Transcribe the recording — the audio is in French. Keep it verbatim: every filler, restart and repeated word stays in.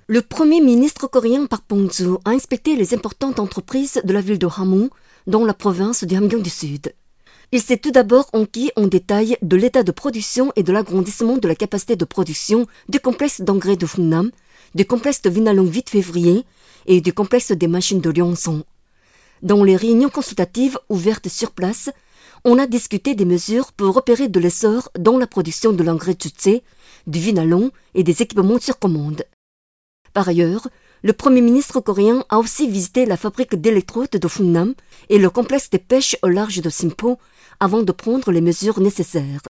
Le premier ministre coréen Park Bong-soo a inspecté les importantes entreprises de la ville de Hamhung, dans la province du Hamgyong du Sud. Il s'est tout d'abord enquis en détail de l'état de production et de l'agrandissement de la capacité de production du complexe d'engrais de Hungnam, du complexe de Vinalong huit février et du complexe des machines de Lyeongseong. Dans les réunions consultatives ouvertes sur place, on a discuté des mesures pour repérer de l'essor dans la production de l'engrais Jutse, du Vinalong et des équipements sur commande. Par ailleurs, le Premier ministre coréen a aussi visité la fabrique d'électrodes de Hungnam et le complexe des pêches au large de Simpo avant de prendre les mesures nécessaires.